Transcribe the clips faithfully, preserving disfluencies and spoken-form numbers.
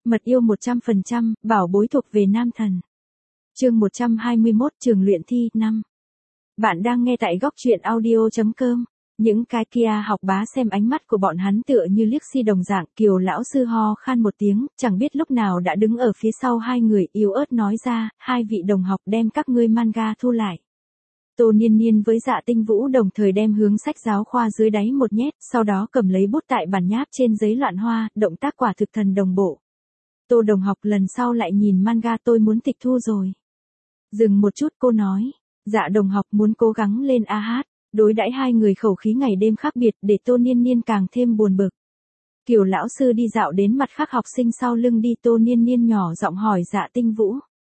Mật yêu một trăm phần trăm, bảo bối thuộc về nam thần. Chương một trăm hai mươi mốt, trường luyện thi năm. Bạn đang nghe tại góc truyện audio chấm com. Những cái kia học bá xem ánh mắt của bọn hắn tựa như liếc si đồng dạng. Kiều lão sư ho khan một tiếng, chẳng biết lúc nào đã đứng ở phía sau hai người, yếu ớt nói ra, hai vị đồng học đem các ngươi manga thu lại. Tô Niên Niên với Dạ Tinh Vũ đồng thời đem hướng sách giáo khoa dưới đáy một nhét, sau đó cầm lấy bút tại bản nháp trên giấy loạn hoa, động tác quả thực thần đồng bộ. Tô đồng học, lần sau lại nhìn manga tôi muốn tịch thu rồi. Dừng một chút, cô nói. Dạ đồng học muốn cố gắng lên a hát. Đối đãi hai người khẩu khí ngày đêm khác biệt để Tô Niên Niên càng thêm buồn bực. Kiều lão sư đi dạo đến mặt khác học sinh sau lưng đi, Tô Niên Niên nhỏ giọng hỏi Dạ Tinh Vũ.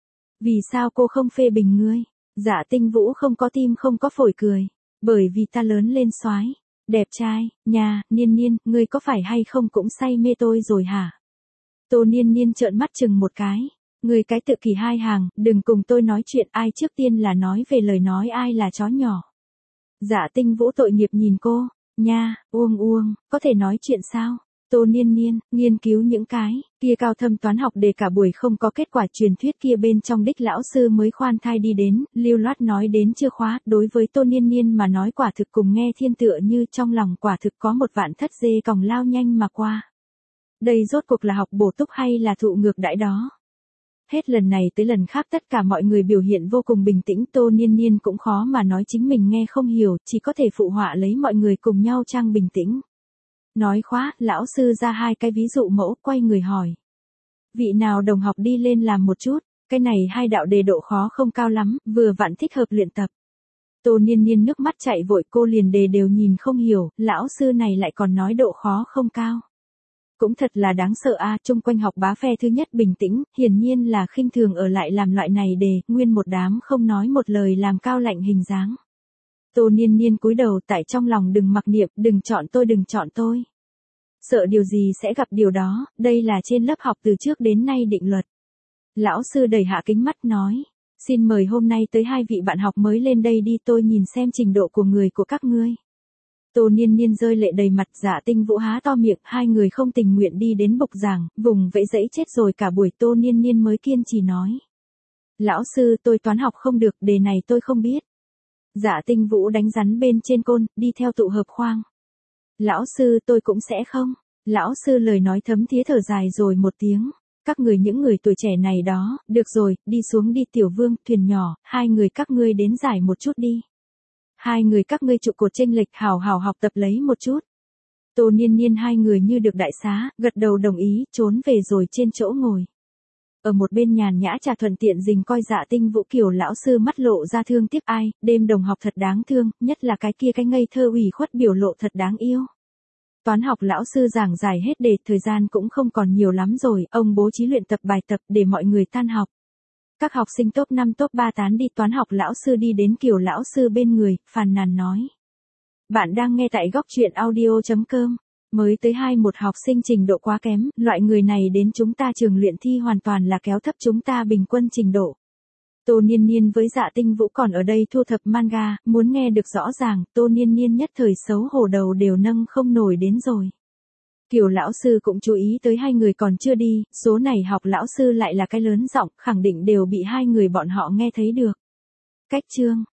Vì sao cô không phê bình ngươi? Dạ Tinh Vũ không có tim không có phổi cười. Bởi vì ta lớn lên soái, đẹp trai, nhà, Niên Niên, ngươi có phải hay không cũng say mê tôi rồi hả? Tô Niên Niên trợn mắt chừng một cái. Ngươi cái tự kỷ hai hàng, đừng cùng tôi nói chuyện, ai trước tiên là nói về lời nói ai là chó nhỏ. Dạ Tinh Vũ tội nghiệp nhìn cô. Nha, uông uông, có thể nói chuyện sao? Tô Niên Niên, nghiên cứu những cái kia cao thâm toán học để cả buổi không có kết quả, truyền thuyết kia bên trong đích lão sư mới khoan thai đi đến, lưu loát nói đến chưa khóa. Đối với Tô Niên Niên mà nói quả thực cùng nghe thiên tựa như, trong lòng quả thực có một vạn thất dê còng lao nhanh mà qua. Đây rốt cuộc là học bổ túc hay là thụ ngược đãi đó? Hết lần này tới lần khác tất cả mọi người biểu hiện vô cùng bình tĩnh, Tô Niên Niên cũng khó mà nói chính mình nghe không hiểu, chỉ có thể phụ họa lấy mọi người cùng nhau trang bình tĩnh. Nói khóa, lão sư ra hai cái ví dụ mẫu, quay người hỏi. Vị nào đồng học đi lên làm một chút, cái này hai đạo đề độ khó không cao lắm, vừa vặn thích hợp luyện tập. Tô Niên Niên nước mắt chạy vội, cô liền đề đều nhìn không hiểu, lão sư này lại còn nói độ khó không cao. Cũng thật là đáng sợ a, chung quanh học bá phe thứ nhất bình tĩnh, hiển nhiên là khinh thường ở lại làm loại này đề, nguyên một đám không nói một lời làm cao lạnh hình dáng. Tô Niên Niên cúi đầu tại trong lòng đừng mặc niệm, đừng chọn tôi đừng chọn tôi. Sợ điều gì sẽ gặp điều đó, đây là trên lớp học từ trước đến nay định luật. Lão sư đẩy hạ kính mắt nói, xin mời hôm nay tới hai vị bạn học mới lên đây đi, tôi nhìn xem trình độ của người của các ngươi. Tô Niên Niên rơi lệ đầy mặt, Dạ Tinh Vũ há to miệng, hai người không tình nguyện đi đến bục giảng, vùng vẫy dẫy chết rồi cả buổi. Tô Niên Niên mới kiên trì nói. Lão sư, tôi toán học không được, đề này tôi không biết. Dạ Tinh Vũ đánh rắn bên trên côn, đi theo tụ hợp khoang. Lão sư, tôi cũng sẽ không. Lão sư lời nói thấm thía thở dài rồi một tiếng. Các người những người tuổi trẻ này đó, được rồi, đi xuống đi. Tiểu Vương, thuyền nhỏ, hai người các ngươi đến giải một chút đi. Hai người các ngươi trụ cột chênh lệch, hào hào học tập lấy một chút. Tô Niên Niên hai người như được đại xá, gật đầu đồng ý, trốn về rồi trên chỗ ngồi. Ở một bên nhàn nhã trà thuận tiện dình coi Dạ Tinh Vũ. Kiều lão sư mắt lộ ra thương tiếc, ai, đêm đồng học thật đáng thương, nhất là cái kia cái ngây thơ ủy khuất biểu lộ thật đáng yêu. Toán học lão sư giảng giải hết đề, thời gian cũng không còn nhiều lắm rồi, ông bố trí luyện tập bài tập để mọi người tan học. Các học sinh top năm top ba tán đi, toán học lão sư đi đến Kiều lão sư bên người, phàn nàn nói. Bạn đang nghe tại góc truyện audio chấm com. Mới tới hai một học sinh trình độ quá kém, loại người này đến chúng ta trường luyện thi hoàn toàn là kéo thấp chúng ta bình quân trình độ. Tô Niên Niên với Dạ Tinh Vũ còn ở đây thu thập manga, muốn nghe được rõ ràng, Tô Niên Niên nhất thời xấu hổ đầu đều nâng không nổi đến rồi. Kiều lão sư cũng chú ý tới hai người còn chưa đi, số này học lão sư lại là cái lớn giọng, khẳng định đều bị hai người bọn họ nghe thấy được. Cách chương,